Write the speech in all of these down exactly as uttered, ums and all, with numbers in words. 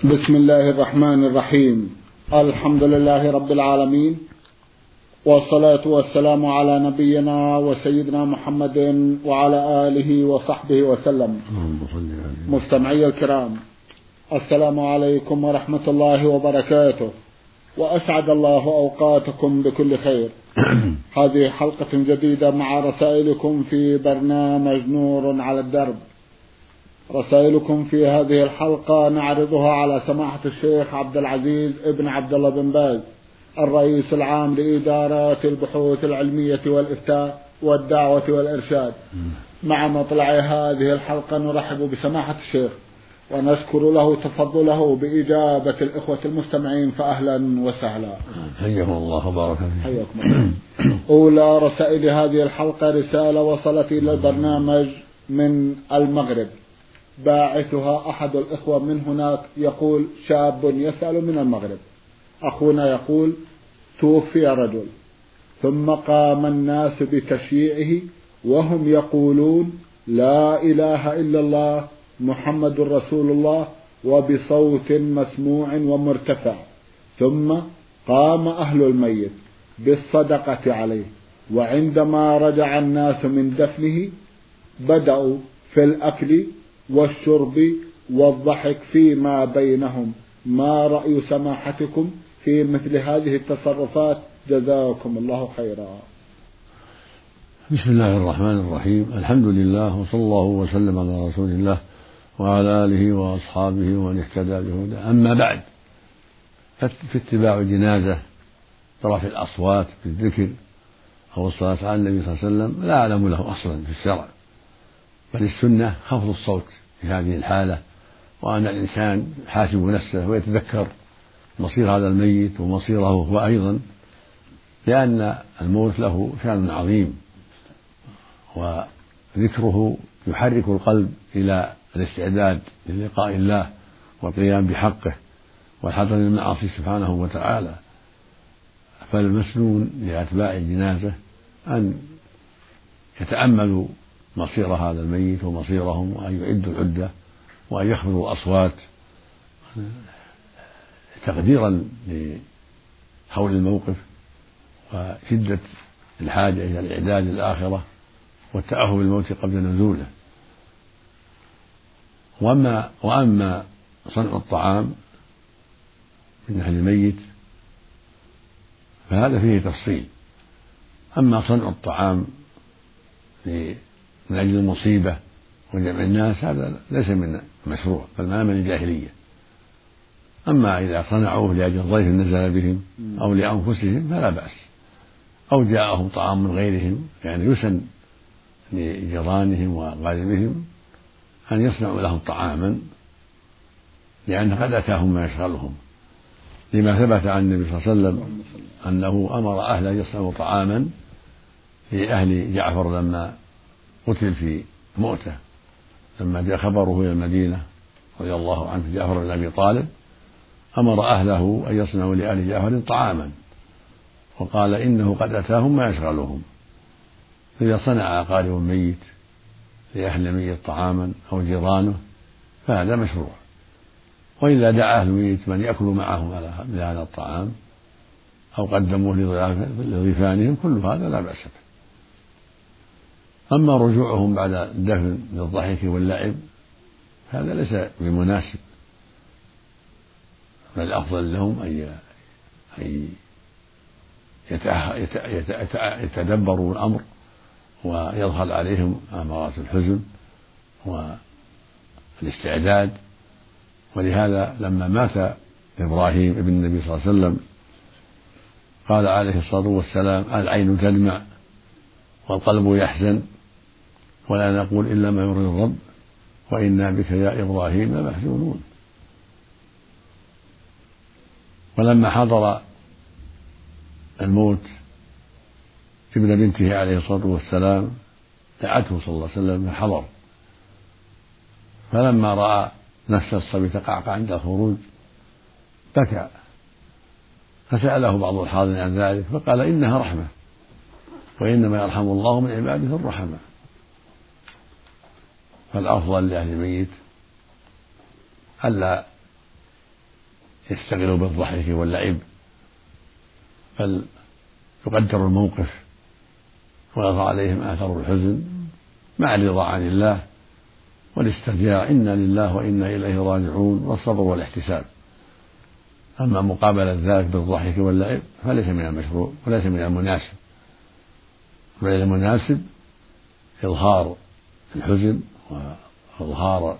بسم الله الرحمن الرحيم. الحمد لله رب العالمين، والصلاة والسلام على نبينا وسيدنا محمد وعلى آله وصحبه وسلم. مستمعي الكرام، السلام عليكم ورحمة الله وبركاته، وأسعد الله أوقاتكم بكل خير. هذه حلقة جديدة مع رسائلكم في برنامج نور على الدرب. رسائلكم في هذه الحلقة نعرضها على سماحة الشيخ عبد العزيز ابن عبد الله بن باز، الرئيس العام لإدارة البحوث العلمية والإفتاء والدعوة والإرشاد. مع مطلع هذه الحلقة نرحب بسماحة الشيخ ونشكر له تفضله بإجابة الإخوة المستمعين، فأهلا وسهلا. حياكم الله وبارك فيكم. حياكم الله. أولى رسائل هذه الحلقة رسالة وصلت إلى البرنامج من المغرب، باعثها أحد الإخوة من هناك، يقول: شاب يسأل من المغرب، أخونا يقول: توفي رجل ثم قام الناس بتشييعه وهم يقولون لا إله إلا الله محمد رسول الله وبصوت مسموع ومرتفع، ثم قام أهل الميت بالصدقة عليه، وعندما رجع الناس من دفنه بدأوا في الأكل والشرب والضحك فيما بينهم. ما رأي سماحتكم في مثل هذه التصرفات؟ جزاكم الله خيرا. بسم الله الرحمن الرحيم. الحمد لله، وصلى الله وسلم على رسول الله وعلى آله وأصحابه ومن اهتدى بهداه. أما بعد، في اتباع الجنازة برفع الأصوات بالذكر أو الصلاة على النبي صلى الله عليه وسلم لا أعلم له أصلا في الشرع، بل السنة خفض الصوت في هذه الحالة، وأن الإنسان حاسب نفسه ويتذكر مصير هذا الميت ومصيره هو أيضا، لأن الموت له شأن عظيم، وذكره يحرك القلب إلى الاستعداد للقاء الله والقيام بحقه والحذر من المعاصي سبحانه وتعالى. فالمسنون لأتباع الجنازة أن يتأملوا مصير هذا الميت ومصيرهم، وأن يعدوا العدة وأن يخفضوا الأصوات تقديرا لحول الموقف وشدة الحاجة إلى الإعداد للآخرة والتأهب بالموت قبل نزوله. وأما وأما صنع الطعام من أهل الميت فهذا فيه تفصيل. أما صنع الطعام من أجل المصيبة وجمع الناس هذا ليس من المشروع، بل من عمل الجاهلية. أما إذا صنعوه لأجل ضيف نزل بهم أو لأنفسهم فلا بأس، أو جاءهم طعام من غيرهم، يعني يسن لجيرانهم وأقاربهم أن يصنعوا لهم طعاما، لأن قد أتاهم ما يشغلهم، لما ثبت عن النبي صلى الله عليه وسلم أنه أمر أهله يصنعوا طعاما لأهل جعفر لما قتل في مؤتة، لما جاء خبره إلى المدينة رضي الله عنه جعفر بن أبي طالب، أمر أهله أن يصنعوا لأهل جعفر طعاما، وقال إنه قد أتاهم ما يشغلهم. إذا صنع أقارب الميت لأهل الميت طعاما أو جيرانه فهذا مشروع، وإذا دعا أهل الميت من يأكل معهم على هذا الطعام أو قدموه لضيفانهم كل هذا لا بأس به. أما رجوعهم بعد الدفن للضحك واللعب هذا ليس بمناسب، بل الأفضل لهم أن يتدبروا الأمر ويظهر عليهم أمارات الحزن والاستعداد. ولهذا لما مات إبراهيم ابن النبي صلى الله عليه وسلم قال عليه الصلاة والسلام: العين تدمع والقلب يحزن ولا نقول إلا ما يرضي الرب وإنا بك يا إبراهيم لمحزونون. ولما حضر الموت ابن بنته عليه الصلاة والسلام دعته صلى الله عليه وسلم فحضر، فلما رأى نفس الصبي تقعقع عند الخروج بكى، فسأله بعض الحاضرين عن ذلك فقال: إنها رحمة، وإنما يرحم الله من عباده الرحمة. فالأفضل لأهل الميت ألا يشتغلوا بالضحك واللعب، بل يقدر الموقف ويظهر عليهم آثار الحزن مع الرضا عن الله والاسترجاع إنا لله وإنا إليه راجعون والصبر والاحتساب. أما مقابلة ذلك بالضحك واللعب فليس من المشروع وليس من المناسب، بل المناسب إظهار الحزن وإظهار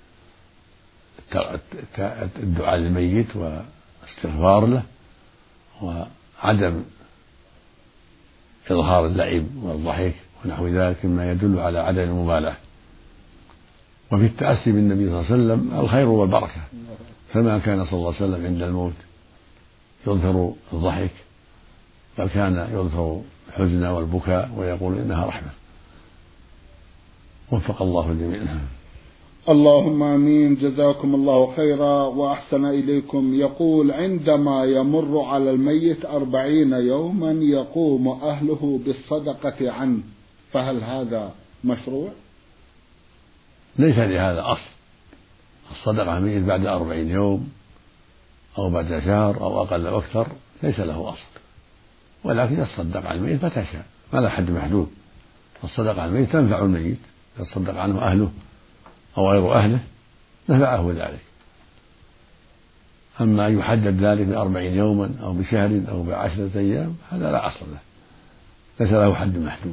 الدعاء للميت واستغفار له، وعدم إظهار اللعب والضحك ونحو ذلك مما يدل على عدم المبالاة. وفي التأسي بالنبي صلى الله عليه وسلم الخير والبركة، فما كان صلى الله عليه وسلم عند الموت يظهر الضحك، بل كان يظهر الحزن والبكاء ويقول إنها رحمة. وفق الله الجميع. اللهم آمين. جزاكم الله خيرا وأحسن إليكم. يقول: عندما يمر على الميت أربعين يوما يقوم أهله بالصدقة عنه، فهل هذا مشروع؟ ليس لهذا أصل. الصدقة عن الميت بعد أربعين يوم أو بعد شهر أو أقل أو أكثر ليس له أصل، ولكن يتصدق عن الميت متى شاء، ما له حد محدود. الصدقة عن الميت تنفع الميت، يتصدق عنه أهله أو غير أهله نفعه ذلك. أما يحدد ذلك بأربعين يوما أو بشهر أو بعشرة أيام هذا لا أصل له، ليس له حد محدود.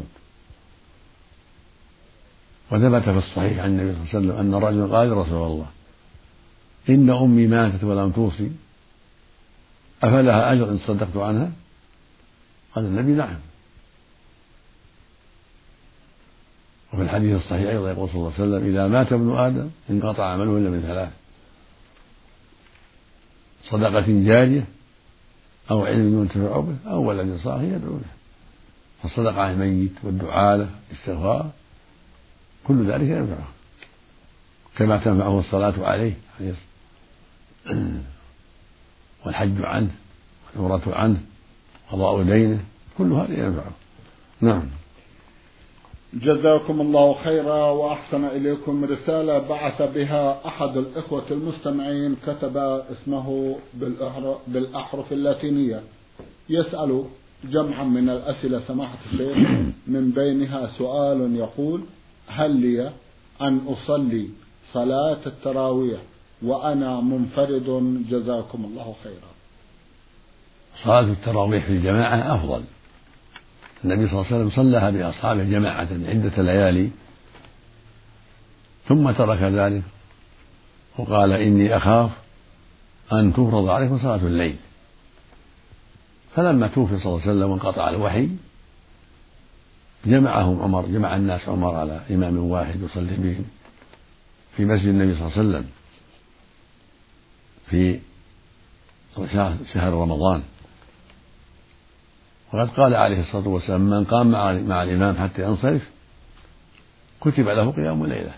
وثبت في الصحيح عن النبي صلى الله عليه وسلم أن رجلا قال: رسول الله إن أمي ماتت ولم توصي أفلها أجر إن صدقت عنها؟ قال النبي: نعم. وفي الحديث الصحيح أيضا يقول صلى الله عليه وسلم: إذا مات ابن آدم انقطع عمله إلا من ثلاث: صدقة جارية أو علم ينتفع به أو ولد صالح يدعو له. فالصدقة عن الميت والدعاء له والاستغفار كل ذلك ينفعه، كما تنفعه الصلاة عليه والحج عنه والعمرة عنه وقضاء دينه، كل هذا ينفعه. نعم. جزاكم الله خيرا وأحسن إليكم. رسالة بعث بها أحد الإخوة المستمعين، كتب اسمه بالأحرف اللاتينية، يسأل جمعا من الأسئلة سماحة الشيخ، من بينها سؤال يقول: هل لي أن أصلي صلاة التراويح وأنا منفرد؟ جزاكم الله خيرا. صلاة التراويح في الجماعة أفضل. النبي صلى الله عليه وسلم صلىها بأصحابه جماعة عدة ليالي ثم ترك ذلك وقال: إني أخاف أن تفرض عليكم صلاة الليل. فلما توفي صلى الله عليه وسلم وانقطع الوحي جمعهم عمر، جمع الناس عمر على إمام واحد يصلي بهم في مسجد النبي صلى الله عليه وسلم في شهر رمضان. وقد قال عليه الصلاة والسلام: من قام مع الإمام حتى ينصرف كتب له قيام ليلة.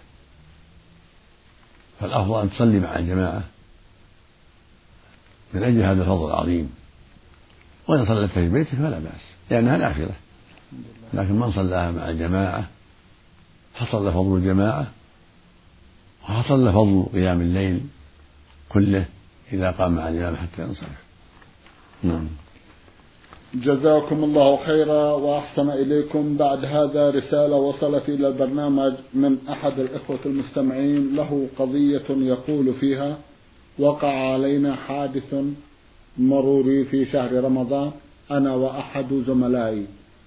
فالأفضل أن تصلي مع الجماعة من أجل هذا الفضل العظيم، وإن صليت في بيتك فلا بأس لأنها نافلة، لكن من صلاها مع الجماعة حصل له فضل الجماعة وحصل له فضل قيام الليل كله إذا قام مع الإمام حتى ينصرف. نعم. جزاكم الله خيرا وأحسن إليكم. بعد هذا رسالة وصلت إلى البرنامج من أحد الإخوة المستمعين، له قضية يقول فيها: وقع علينا حادث مروري في شهر رمضان أنا وأحد زملائي،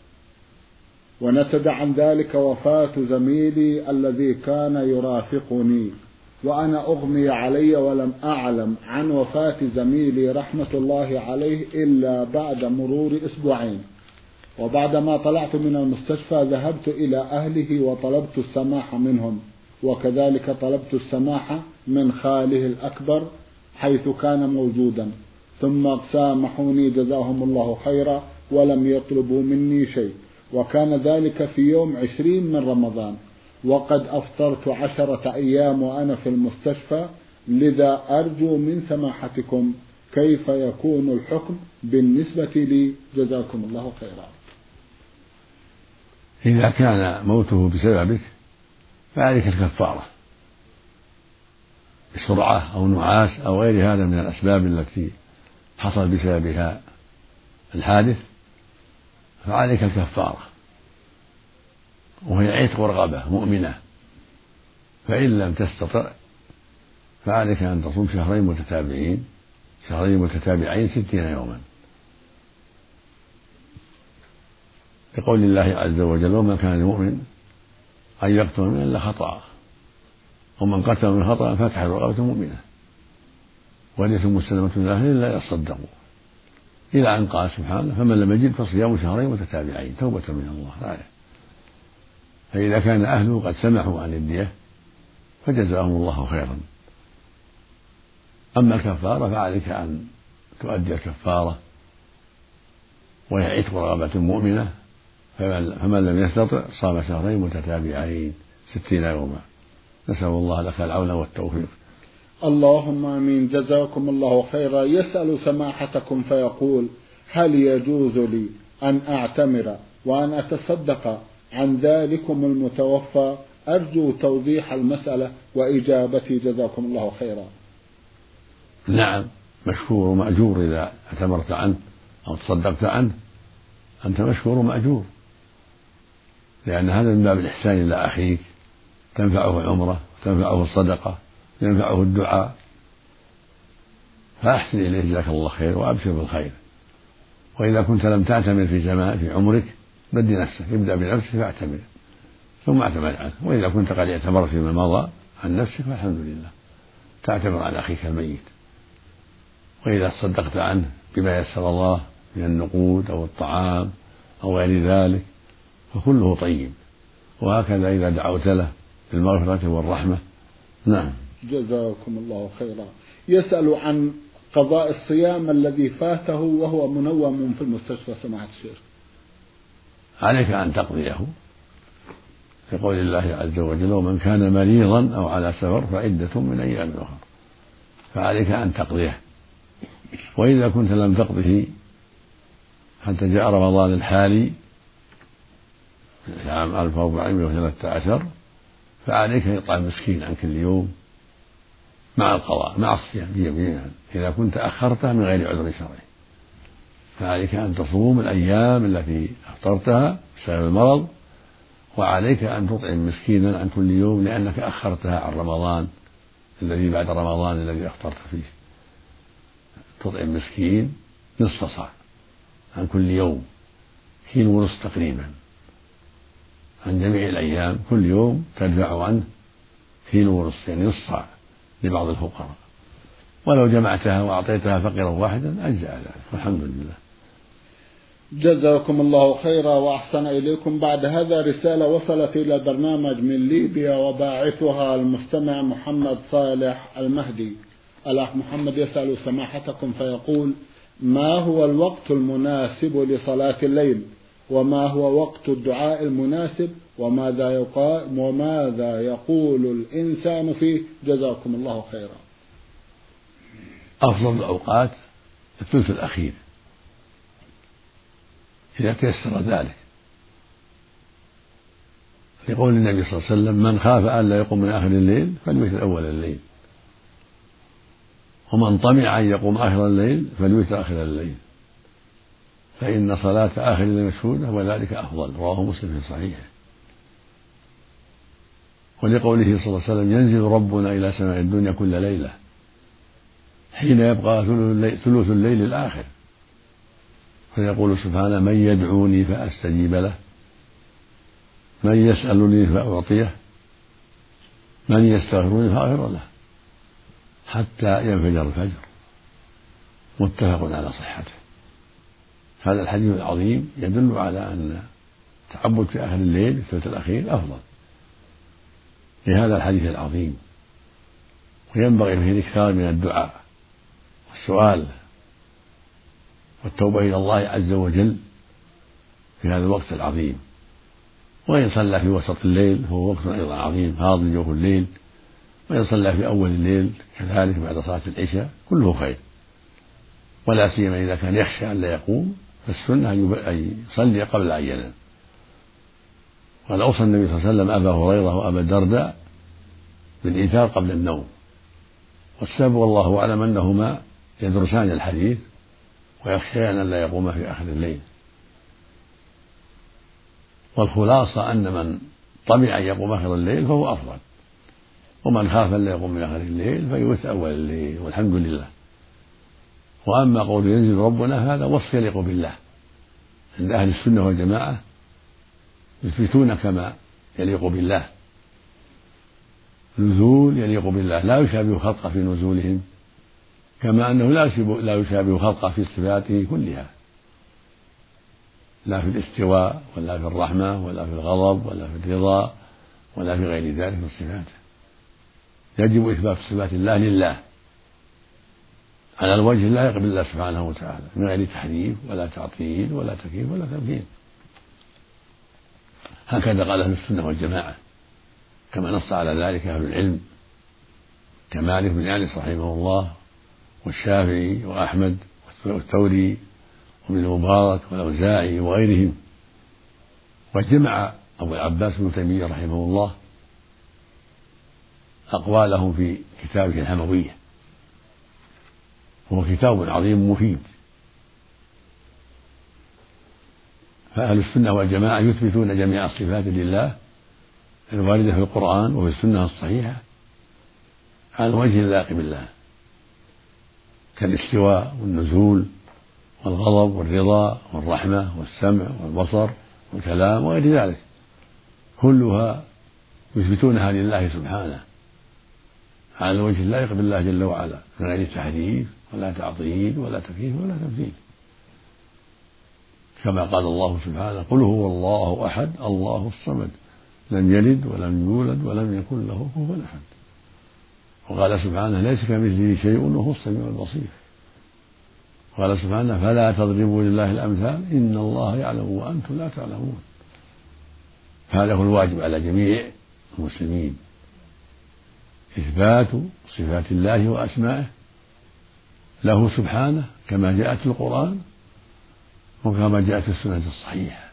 ونتج عن ذلك وفاة زميلي الذي كان يرافقني، وأنا أغمي علي ولم أعلم عن وفاة زميلي رحمة الله عليه إلا بعد مرور أسبوعين. وبعدما طلعت من المستشفى ذهبت إلى أهله وطلبت السماح منهم، وكذلك طلبت السماح من خاله الأكبر حيث كان موجودا، ثم سامحوني جزاهم الله خيرا ولم يطلبوا مني شيء. وكان ذلك في يوم عشرين من رمضان، وقد أفطرت عشرة أيام وأنا في المستشفى، لذا أرجو من سماحتكم كيف يكون الحكم بالنسبة لي؟ جزاكم الله خيرا. إذا كان موته بسببك فعليك الكفارة، بسرعة أو نعاس أو غير هذا من الأسباب التي حصل بسببها الحادث فعليك الكفارة، وهي عتق رقبة مؤمنة، فإن لم تستطع فعليك أن تصوم شهرين متتابعين شهرين متتابعين ستين يوما، لقول الله عز وجل: وما كان المؤمن أن يقتل مؤمنا إلا خطأ، ومن قتل من خطأ فتح رقبة مؤمنة وليس مسلمة له إلا يصدقوا، إلى أن قال سبحانه: فمن لم يجد فصيام شهرين متتابعين توبة من الله. فإذا كان أهله قد سمحوا عن الدية فجزاهم الله خيرا. أما الكفارة فعليك أن تؤدي الكفارة، وهي عتق رقبة مؤمنة، فمن لم يستطع صام شهرين متتابعين ستين يوما. نسأل الله لك العون والتوفيق. اللهم آمين. جزاكم الله خيرا. يسأل سماحتكم فيقول: هل يجوز لي أن أعتمر وأن أتصدق عن ذلكم المتوفى؟ أرجو توضيح المسألة وإجابتي جزاكم الله خيرا. نعم، مشكور ومأجور إذا اعتمرت عنه أو تصدقت عنه، أنت مشكور ومأجور، لأن هذا من باب الإحسان إلى أخيك، تنفعه العمرة، تنفعه الصدقة، ينفعه الدعاء، فأحسن إليه جزاك الله خير وأبشر بالخير. وإذا كنت لم تعتمر في زمان في عمرك بدي نفسك، ابدأ بنفسك فاعتمر ثم اعتمر عنه. وإذا كنت قد اعتمرت فيما مضى عن نفسك فالحمد لله، تعتمر عن أخيك الميت. وإذا تصدقت عنه بما يسر الله من النقود أو الطعام أو غير ذلك فكله طيب. وهكذا إذا دعوت له بالمغفرة والرحمة. نعم. جزاكم الله خيرا. يسأل عن قضاء الصيام الذي فاته وهو منوم في المستشفى سماحة الشيخ. عليك أن تقضيه لقول الله عز وجل: ومن كان مريضا أو على سفر فعدة من أيام أخرى، فعليك أن تقضيه. وإذا كنت لم تقضه حتى جاء رمضان الحالي عام ألف وأربعمائة وثلاثة عشر فعليك إطعام مسكين عن كل يوم مع القضاء مع الصيام جميعا. إذا كنت أخرته من غير عذر شرعي فعليك أن تصوم الأيام التي أفطرتها بسبب المرض، وعليك أن تطعم مسكينا عن كل يوم لأنك أخرتها عن رمضان الذي بعد رمضان الذي أفطرت فيه. تطعم مسكين نصف صاع عن كل يوم، كيلو ونصف تقريبا عن جميع الأيام، كل يوم تدفع عنه كيلو ونصف يعني نصف صاع لبعض الفقراء، ولو جمعتها وأعطيتها فقيرا واحدا أجزاء ذلك والحمد لله. جزاكم الله خيرا وأحسن إليكم. بعد هذا رسالة وصلت إلى البرنامج من ليبيا وباعثها المستمع محمد صالح المهدي. الأخ محمد يسأل سماحتكم فيقول: ما هو الوقت المناسب لصلاة الليل؟ وما هو وقت الدعاء المناسب؟ وماذا يقال وماذا يقول الإنسان فيه؟ جزاكم الله خيرا. أفضل الأوقات الثلث الأخير إذا تيسر ذلك، لقول النبي صلى الله عليه وسلم: من خاف أن لا يقوم من آخر الليل فليوتر أول الليل، ومن طمع أن يقوم آخر الليل فليوتر آخر الليل، فإن صلاة آخر الليل مشهودة وذلك أفضل. رواه مسلم في صحيحه. ولقوله صلى الله عليه وسلم: ينزل ربنا إلى سماء الدنيا كل ليلة حين يبقى ثلث الليل الآخر فيقول سبحانه: من يدعوني فأستجيب له، من يسألني فأعطيه، من يستغفرني فأغفر له، حتى ينفجر الفجر. متفق على صحته. هذا الحديث العظيم يدل على أن التعبد في آخر الليل في الثلث الأخير أفضل لهذا الحديث العظيم، وينبغي فيه الإكثار من الدعاء والسؤال والتوبة إلى الله عز وجل في هذا الوقت العظيم. وإن صلى في وسط الليل فهو وقت أيضا عظيم فاضل جوف الليل، وإن صلى في أول الليل كذلك بعد صلاة العشاء كله خير، ولا سيما إذا كان يخشى أن لا يقوم فالسنة أن يصلي قبل أن ينام. قال أوصى النبي صلى الله عليه وسلم أبا هريرة وأبا الدرداء بالإيثار قبل النوم، والسبب والله أعلم أنهما يدرسان الحديث ويخشيان أن لا يقوم في آخر الليل. والخلاصة أن من طمع أن يقوم آخر الليل فهو أفضل، ومن خاف أن لا يقوم من آخر الليل فيوث أول الليل، والحمد لله. وأما قول ينزل ربنا هذا وصف يليق بالله، عند أهل السنة والجماعة يثبتون كما يليق بالله، نزول يليق بالله لا يشابه خلقه في نزولهم، كما أنه لا يشابه خلقه في صفاته كلها، لا في الاستواء ولا في الرحمة ولا في الغضب ولا في الرضا ولا في غير ذلك من صفاته. يجب إثبات صفات الله لله على الوجه اللائق بالله سبحانه وتعالى من غير تحريف ولا تعطيل ولا تكييف ولا تمثيل. هكذا قال أهل السنة والجماعة، كما نص على ذلك أهل العلم كمالك بن أنس رحمه الله والشافعي وأحمد والثوري وابن المبارك والأوزاعي وغيرهم. وجمع أبو العباس بن تيمية رحمه الله أقوالهم في كتابه الحموية، وهو كتاب عظيم مفيد. فأهل السنة والجماعة يثبتون جميع الصفات لله الواردة في القرآن وفي السنة الصحيحة على الوجه اللائق بالله، كالاستواء والنزول والغضب والرضا والرحمة والسمع والبصر والكلام وغير ذلك، كلها يثبتونها لله سبحانه على الوجه اللائق بالله جل وعلا من غير تحريف ولا تعطيل ولا تكييف ولا تمثيل، كما قال الله سبحانه: قل هو الله أحد الله الصمد لم يلد ولم يولد ولم يكن له كفوا أحد. وقال سبحانه: ليس كمثله شيء وهو السميع البصير. قال سبحانه: فلا تضربوا لله الأمثال إن الله يعلم وأنتم لا تعلمون. هذا هو الواجب على جميع المسلمين، إثبات صفات الله وأسمائه له سبحانه كما جاءت في القرآن وكما جاءت في السنة الصحيحة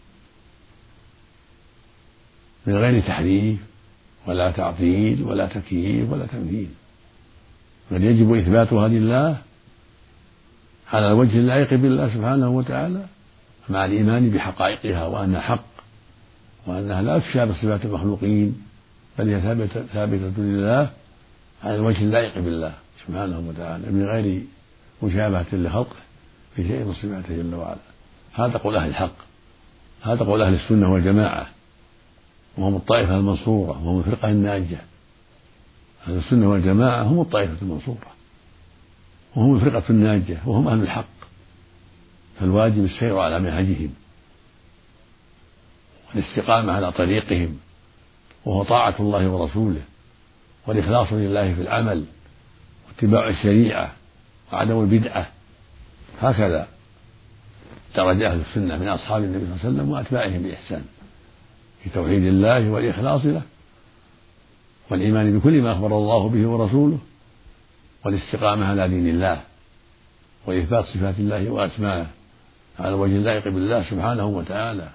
من غير تحريف ولا تعطيل ولا تكييف ولا تمثيل، بل يجب إثباتها لله على الوجه اللائق بالله سبحانه وتعالى مع الإيمان بحقائقها وأنها حق وأنها لا تشابه صفات المخلوقين، بل هي ثابتة, ثابتة لله على الوجه اللائق بالله سبحانه وتعالى من غير مشابهة لخلقه في شيء من صفاته جل وعلا. هذا قول أهل الحق، هذا قول أهل السنة والجماعة، وهم الطائفة المنصورة وهم الفرقة الناجية. أهل السنة والجماعة هم الطائفة المنصورة وهم الفرقة الناجية وهم أهل الحق، فالواجب السير على منهجهم والاستقامة على طريقهم، وهو طاعة الله ورسوله والإخلاص لله في العمل واتباع الشريعة وعدم البدعة. هكذا درج أهل السنة من أصحاب النبي صلى الله عليه وسلم وأتباعهم بإحسان في توحيد الله والإخلاص له والإيمان بكل ما أخبر الله به ورسوله والاستقامة على دين الله وإثبات صفات الله وأسمائه على الوجه اللائق بالله سبحانه وتعالى.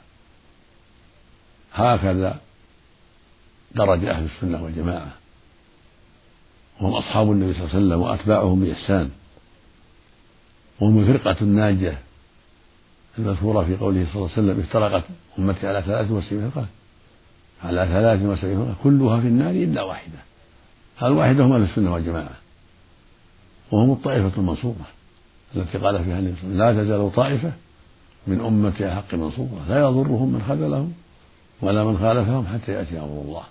هكذا درج أهل السنة والجماعة، وهم أصحاب النبي صلى الله عليه وسلم وأتباعهم بإحسان، وهم الفرقة الناجية المذكورة في قوله صلى الله عليه وسلم: افترقت أمتي على ثلاث وسبعين فرقة على ثلاث وسبعين فرقة كلها في النار إلا واحدة. الواحدة هم أهل السنة والجماعة، وهم الطائفة المنصورة التي قال فيها النبي صلى الله عليه وسلم: لا تزال طائفة من أمتي على حق منصورة لا يضرهم من خذلهم ولا من خالفهم حتى يأتي أمر الله.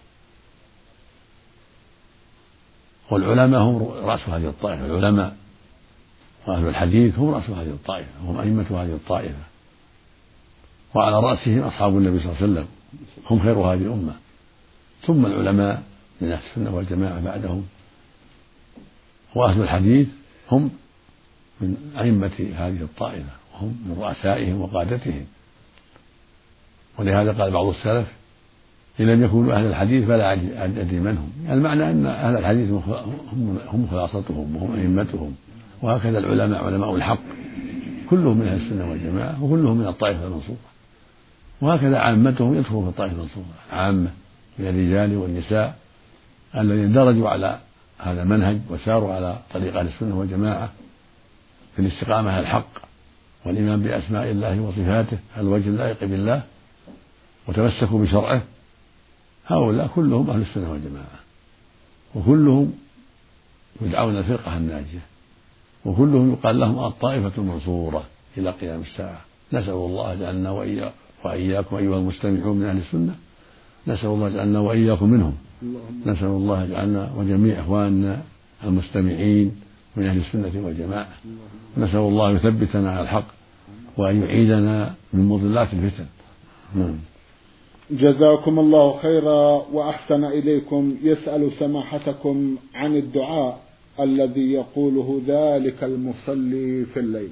والعلماء هم رأس هذه الطائفة، العلماء وأهل الحديث هم رأس هذه الطائفة وهم أئمة هذه الطائفة، وعلى رأسهم أصحاب النبي صلى الله عليه وسلم هم خير هذه الأمة، ثم العلماء من أهل السنة والجماعة بعدهم، وأهل الحديث هم من أئمة هذه الطائفة وهم من رؤسائهم وقادتهم. ولهذا قال بعض السلف: إن لم يكونوا أهل الحديث فلا أدري من هم. يعني المعنى أن أهل الحديث هم خلاصتهم وهم أئمتهم، وهكذا العلماء علماء الحق كلهم من أهل السنة والجماعة وكلهم من الطائفة المنصورة، وهكذا عامتهم يدخلون في الطائفة المنصورة، عامة من الرجال والنساء الذين درجوا على هذا منهج وساروا على طريق أهل السنة والجماعة في الاستقامة على الحق والإيمان بأسماء الله وصفاته على الوجه اللائق بالله وتمسكوا بشرعه، هؤلاء كلهم أهل السنة والجماعة، وكلهم يدعون الفرقة الناجية، وكلهم يقال لهم الطائفة المنصورة إلى قيام الساعة. نسأل الله جعلنا وإياكم أيها المستمعون من أهل السنة، نسأل الله جعلنا وإياكم منهم، نسأل الله جعلنا وجميع إخواننا المستمعين من أهل السنة والجماعة، نسأل الله يثبتنا على الحق وأن يعيدنا من مضلات الفتن. نعم. جزاكم الله خيرا وأحسن إليكم. يسأل سماحتكم عن الدعاء الذي يقوله ذلك المصلي في الليل.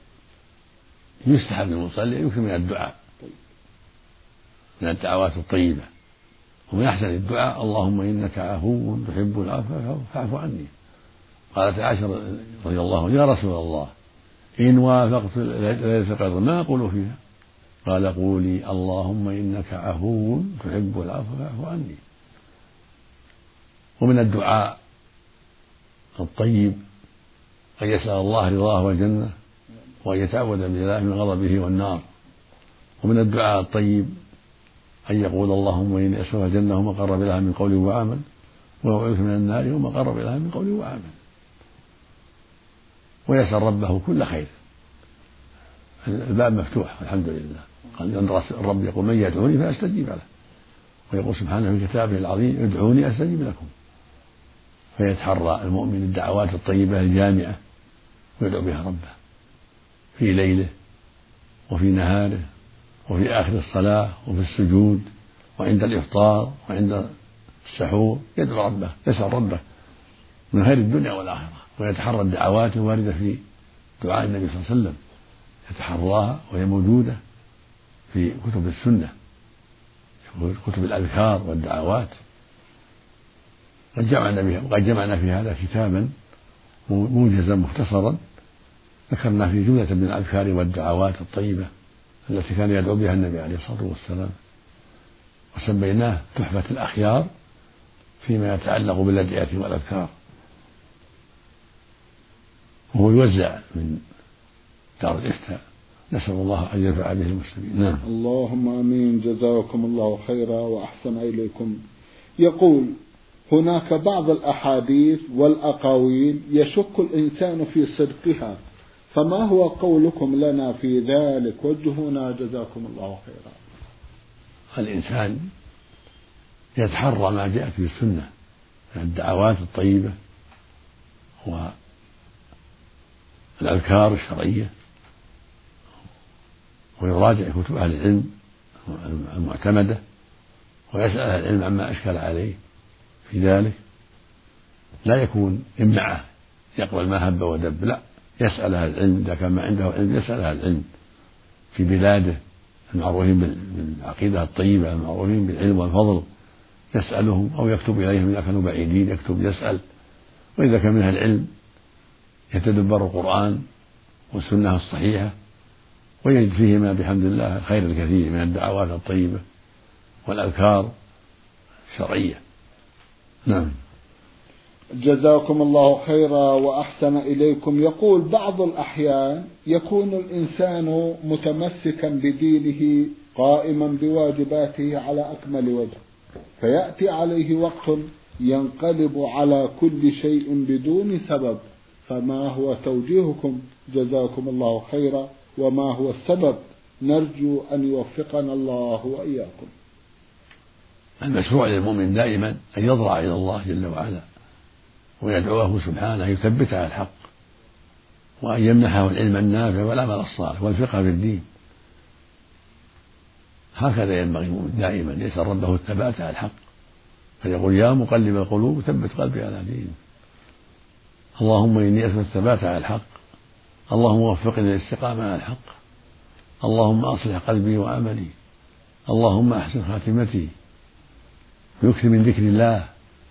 يستحب للمصلي يكثر من الدعاء، من الدعوات الطيبة، ومن أحسن الدعاء اللهم إنك عفو تحب العفو فاعف عني. قالت عائشة رضي الله عنها يا رسول الله إن وافقت ليلة القدر ما أقول فيها؟ قال قولي اللهم إنك عفو تحب العفو فاعف عني. ومن الدعاء الطيب أن يسأل الله رضاه والجنة وأن يتعوذ بالله من غضبه والنار. ومن الدعاء الطيب أن يقول اللهم إني أسألك الجنة وما قرب لها من قول وعمل وأعوذ من النار وما قرب لها من قول وعمل. ويسأل ربه كل خير، الباب مفتوح الحمد لله. قال الرب يقول من يدعوني فأستجيب له، ويقول سبحانه في كتابه العظيم ادعوني أستجيب لكم. فيتحرى المؤمن الدعوات الطيبة الجامعة ويدعو بها ربه في ليله وفي نهاره وفي آخر الصلاة وفي السجود وعند الإفطار وعند السحور، يدعو ربه يسأل ربه من خير الدنيا والآخرة، ويتحرى الدعوات الواردة في دعاء النبي صلى الله عليه وسلم، يتحراها وهي موجودة في كتب السنة، في كتب الأذكار والدعوات. قد جمعنا وقد جمعنا في هذا كتابا موجزا مختصرا ذكرنا فيه جملة من الأذكار والدعوات الطيبة التي كان يدعو بها النبي عليه الصلاة والسلام، وسميناه تحفة الأخيار فيما يتعلق بالأدعية والأذكار، وهو يوزع من دار الإفتاء. نسأل الله أن ينفع به المسلمين. نعم. اللهم آمين. جزاكم الله خيرا وأحسن إليكم. يقول هناك بعض الأحاديث والأقاويل يشك الإنسان في صدقها، فما هو قولكم لنا في ذلك؟ وجهونا جزاكم الله خيرا. الإنسان يتحرى ما جاءت في السنة من الدعوات الطيبة والأذكار الشرعية، ويراجع كتب أهل العلم المعتمدة، ويسأل أهل العلم عما أشكل عليه في ذلك. لا يكون إمعة يقبل ما هب ودب، لا، يسأل أهل العلم إذا كان ما عنده علم، يسأل أهل العلم في بلاده المعروفين بالعقيدة الطيبة المعروفين بالعلم والفضل، يسألهم أو يكتب إليهم إذا كانوا بعيدين، يكتب يسأل. وإذا كان من أهل العلم يتدبر القرآن والسنة الصحيحة ويجد فيهما بحمد الله الخير الكثير من الدعوات الطيبة والأذكار الشرعية. نعم. جزاكم الله خيرا وأحسن إليكم. يقول بعض الأحيان يكون الإنسان متمسكا بدينه قائما بواجباته على أكمل وجه، فيأتي عليه وقت ينقلب على كل شيء بدون سبب، فما هو توجيهكم جزاكم الله خيرا، وما هو السبب؟ نرجو أن يوفقنا الله وإياكم. المشروع للمؤمن دائما أن يضرع إلى الله جل وعلا ويدعوه سبحانه يثبته على الحق، وأن يمنحه العلم النافع والعمل الصالح والفقه في الدين. هكذا ينبغي المؤمن دائما يسأل ربه الثبات على الحق، فيقول يا مقلب القلوب ثبت قلبي على دينك. اللهم إني أسأل الثبات على الحق، اللهم وفقني للاستقامة على الحق، اللهم أصلح قلبي وعملي، اللهم أحسن خاتمتي. يكثر من ذكر الله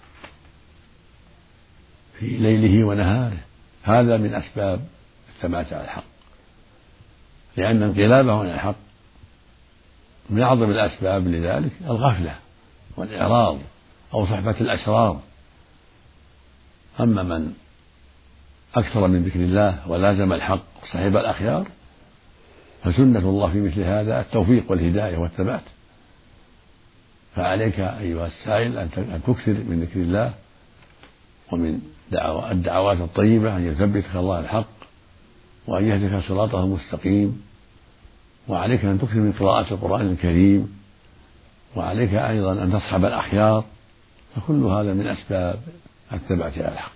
في ليله ونهاره، هذا من أسباب الثبات على الحق، لأن انقلابه عن الحق من أعظم الأسباب لذلك الغفلة والإعراض أو صحبة الأشرار. أما من أكثر من ذكر الله ولازم الحق وصحب الأخيار فسنة الله في مثل هذا التوفيق والهداية والثبات. فعليك أيها السائل أن تكثر من ذكر الله ومن الدعوات الطيبة، أن يثبتك الله الحق وأن يهدك صراطه المستقيم، وعليك أن تكثر من قراءة القرآن الكريم، وعليك أيضا أن تصحب الأخيار، فكل هذا من أسباب الثبات على الحق.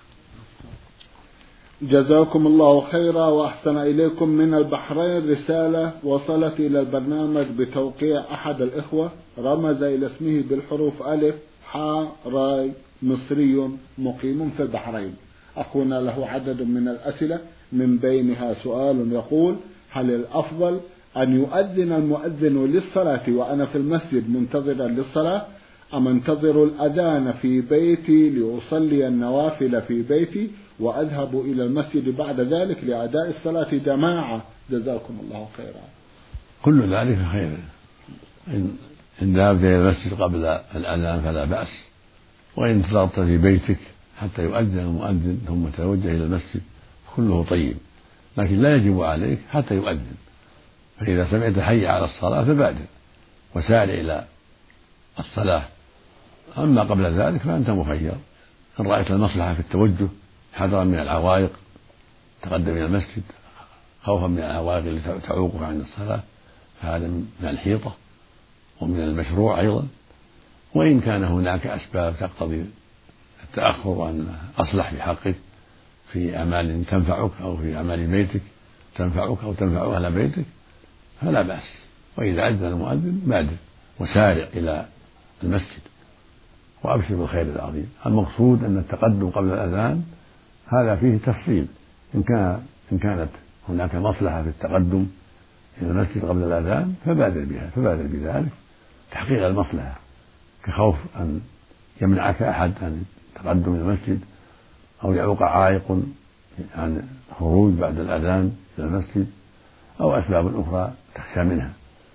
جزاكم الله خيرا وأحسن إليكم. من البحرين رسالة وصلت إلى البرنامج بتوقيع أحد الإخوة، رمز إلى اسمه بالحروف ألف حاء راي، مصري مقيم في البحرين. أخونا له عدد من الأسئلة، من بينها سؤال يقول: هل الأفضل أن يؤذن المؤذن للصلاة وأنا في المسجد منتظرا للصلاة، أم انتظر الأذان في بيتي لأصلي النوافل في بيتي وأذهب إلى المسجد بعد ذلك لأداء الصلاة جماعة؟ جزاكم الله خيرا. كل ذلك خير. إن ذهبت إلى المسجد قبل الأذان فلا بأس، وإن انتظرت في بيتك حتى يؤذن المؤذن ثم تتوجه إلى المسجد كله طيب، لكن لا يجب عليك حتى يؤذن. فإذا سمعت حي على الصلاة فبادر وسارع إلى الصلاة، أما قبل ذلك فأنت مخير. إن رأيت المصلحة في التوجه حذرا من العوائق تقدم إلى المسجد خوفا من العوائق التي تعوقك عن الصلاة، فهذا من الحيطة ومن المشروع أيضا. وإن كان هناك أسباب تقتضي التأخر وأن أصلح في حقك في أعمال تنفعك أو في أعمال بيتك تنفعك أو تنفع أهل بيتك فلا بأس. وإذا أذن المؤذن بادر وسارع إلى المسجد وأبشر بالخير العظيم. المقصود أن التقدم قبل الأذان هذا فيه تفصيل، إن كان إن كانت هناك مصلحة في التقدم إلى المسجد قبل الأذان فبادر بها فبادر بذلك تحقيق المصلحة، كخوف أن يمنعك أحد عن التقدم إلى المسجد أو يعوق عائق عن الخروج بعد الأذان إلى المسجد أو أسباب أخرى تخشى منها.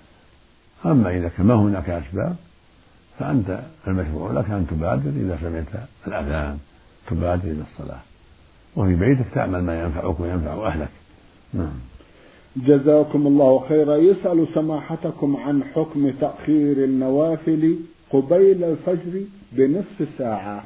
أما إذا كان ما هناك أسباب فأنت المشروع لك أن تبادر إذا سمعت الأذان، تبادر إلى الصلاة، وفي بيتك تعمل ما ينفعك وينفع أهلك. نعم. جزاكم الله خيرا. يسأل سماحتكم عن حكم تأخير النوافل قبيل الفجر بنصف ساعة.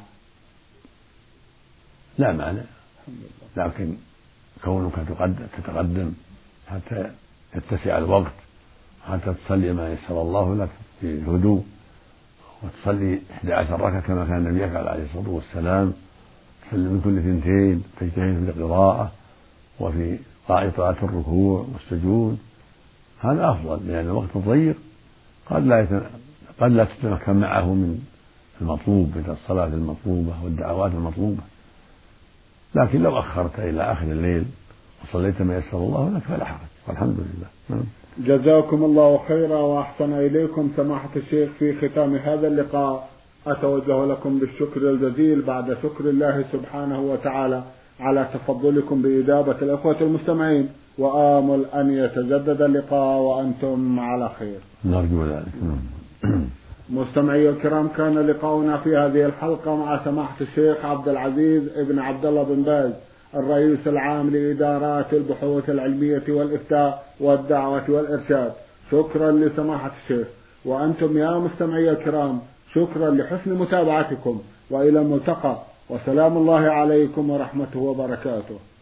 لا مانع، لكن كونك تتقدم حتى يتسع الوقت حتى تصلي ما يسر الله لك في هدوء، وتصلي إحدى عشر ركعة كما كان النبي يفعل عليه الصلاة والسلام، تصلي من كل ثنتين، تجتهد في القراءة وفي قراءة الركوع والسجود، هذا أفضل، لأن الوقت ضيق قد لا يتم... قد لا تتمكن معه من المطلوب من الصلاة المطلوبة والدعوات المطلوبة. لكن لو أخرت إلى آخر الليل وصليت ما يسر الله لك فلا حرج، والحمد لله. جزاكم الله خيرا وأحسن إليكم. سماحة الشيخ، في ختام هذا اللقاء أتوجه لكم بالشكر الجزيل بعد شكر الله سبحانه وتعالى على تفضلكم بإجابة الأخوة المستمعين، وآمل أن يتجدد اللقاء وأنتم على خير. نرجو ذلك. مستمعي الكرام، كان لقاؤنا في هذه الحلقة مع سماحة الشيخ عبد العزيز ابن عبد الله بن باز، الرئيس العام لإدارات البحوث العلمية والإفتاء والدعوة والإرشاد. شكرا لسماحة الشيخ، وأنتم يا مستمعي الكرام شكرا لحسن متابعتكم، وإلى الملتقى، وسلام الله عليكم ورحمته وبركاته.